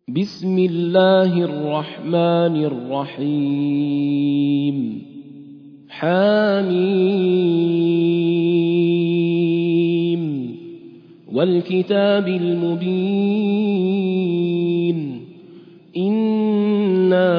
بسم الله الرحمن الرحيم حميم والكتاب المبين إنا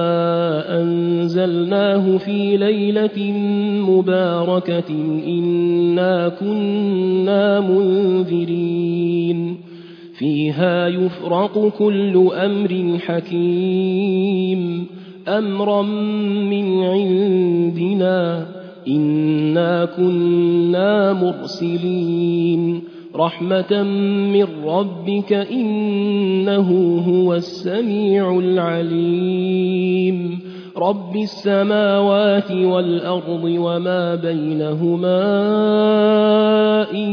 أنزلناه في ليلة مباركة إنا كنا منذرين فيها يفرق كل أمر حكيم أمرا من عندنا إنا كنا مرسلين رحمة من ربك إنه هو السميع العليم رب السماوات والأرض وما بينهما إن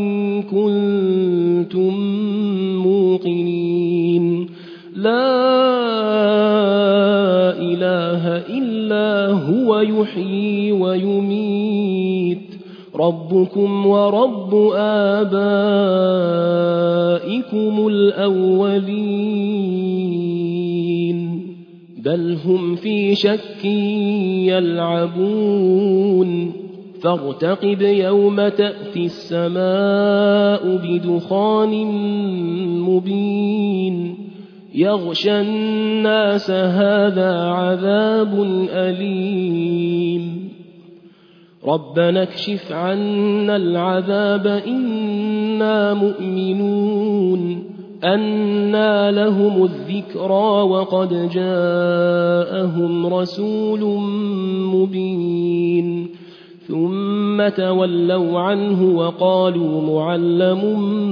كنتم موقنين لا إله إلا هو يحيي ويميت ربكم ورب آبائكم الأولين بل هم في شك يلعبون فارتقب يوم تأتي السماء بدخان مبين يغشى الناس هذا عذاب أليم ربنا اكشف عنا العذاب إنا مؤمنون أنى لهم الذكرى وقد جاءهم رسول مبين ثم تولوا عنه وقالوا معلم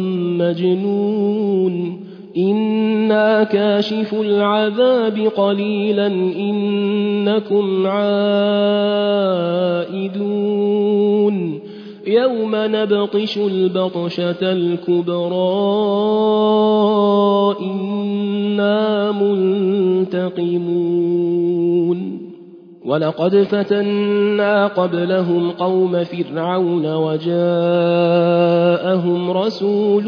مجنون إنا كاشف العذاب قليلا إنكم عائدون يوم نبطش البطشة الكبرى إنا منتقمون ولقد فتنا قبلهم قوم فرعون وجاءهم رسول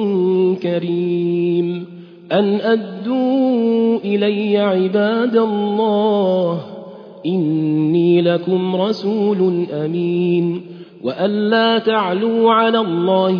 كريم أن أدوا إلي عباد الله إني لكم رسول أمين وأن لا تعلوا على الله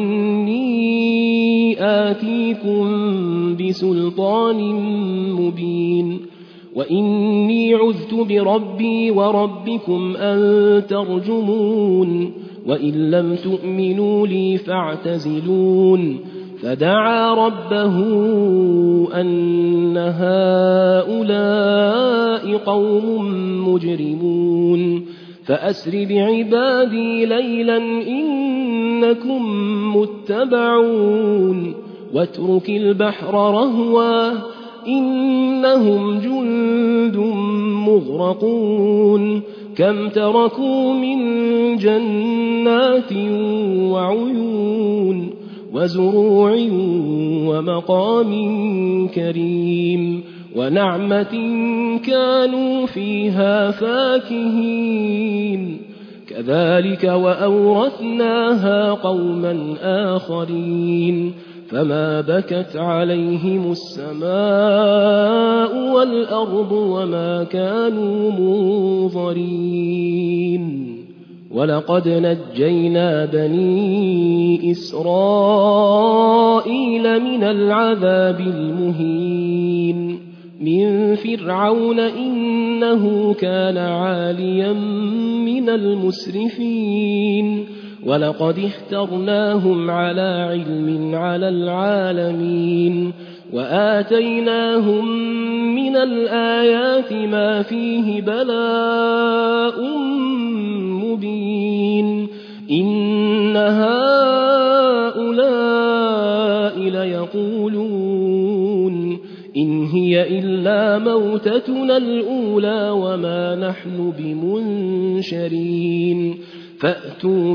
إني آتيكم بسلطان مبين وإني عذت بربي وربكم أن ترجمون وإن لم تؤمنوا لي فاعتزلون فدعا ربه أن هؤلاء قوم مجرمون فأسر بعبادي ليلا إنكم متبعون واترك البحر رهوا إنهم جند مغرقون كم تركوا من جنات وعيون وزروع ومقام كريم ونعمة كانوا فيها فاكهين كذلك وأورثناها قوما آخرين فما بكت عليهم السماء والأرض وما كانوا منظرين ولقد نجينا بني إسرائيل من العذاب المهين من فرعون إنه كان عاليا من المسرفين ولقد اخترناهم على علم على العالمين وآتيناهم من الآيات ما فيه بلاء مبين إن هؤلاء ليقولون إن هي إلا موتتنا الأولى وما نحن بمنشرين فأتوا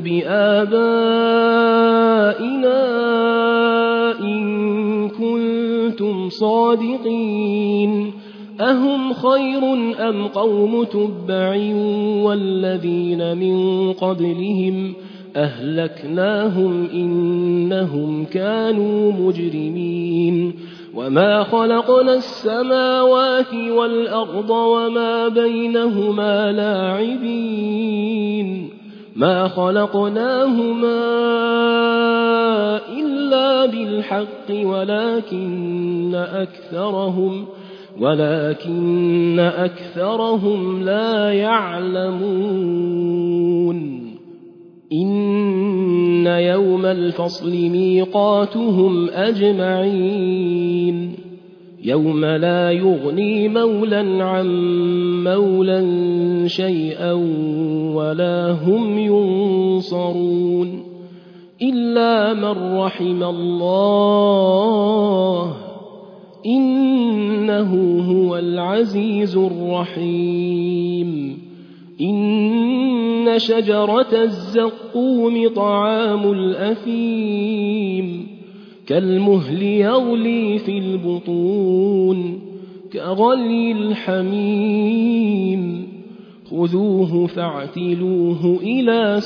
بآبائنا إن كنتم صادقين أهم خير أم قوم تبع والذين من قبلهم أهلكناهم إنهم كانوا مجرمين وما خلقنا السماوات والأرض وما بينهما لاعبين ما خلقناهما إلا بالحق ولكن أكثرهم لا يعلمون إن يوم الفصل ميقاتهم أجمعين يوم لا يغني مولى عن مولى شيئا ولا هم ينصرون إلا من رحم الله إنه هو العزيز الرحيم إن شجرة الزقوم طعام الأثيم كالمهل يغلي في البطون كغلي الحميم خذوه فاعتلوه إلى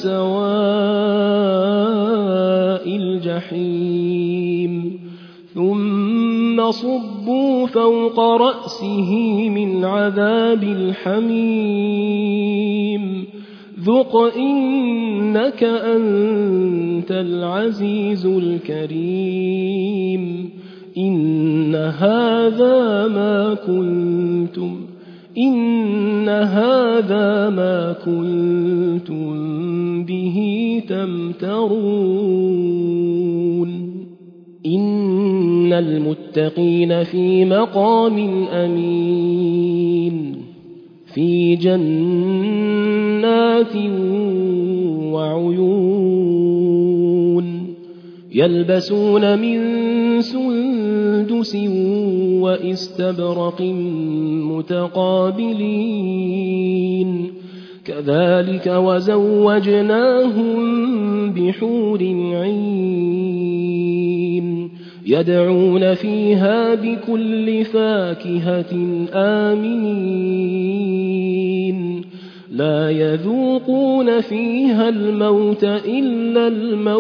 سواء الجحيم ثم صبوا فوق رأسه من عذاب الحميم ذق إنك أنت العزيز الكريم إن هذا ما كنتم به تمترون إن المتقين في مقام أمين في جنات وعيون يلبسون من سندس وإستبرق متقابلين كذلك وزوجناهم بحور عين يدعون فيها بكل فاكهة آمنين لا يذوقون فيها الموت إلا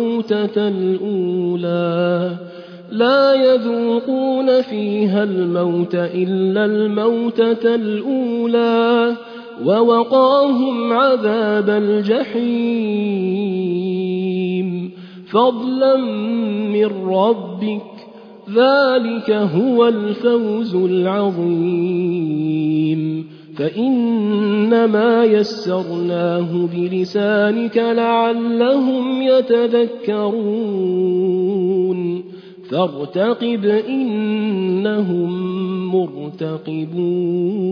الموتة الأولى ووقاهم عذاب الجحيم فضلا من ربك ذلك هو الفوز العظيم فإنما يسرناه بلسانك لعلهم يتذكرون فارتقب إنهم مرتقبون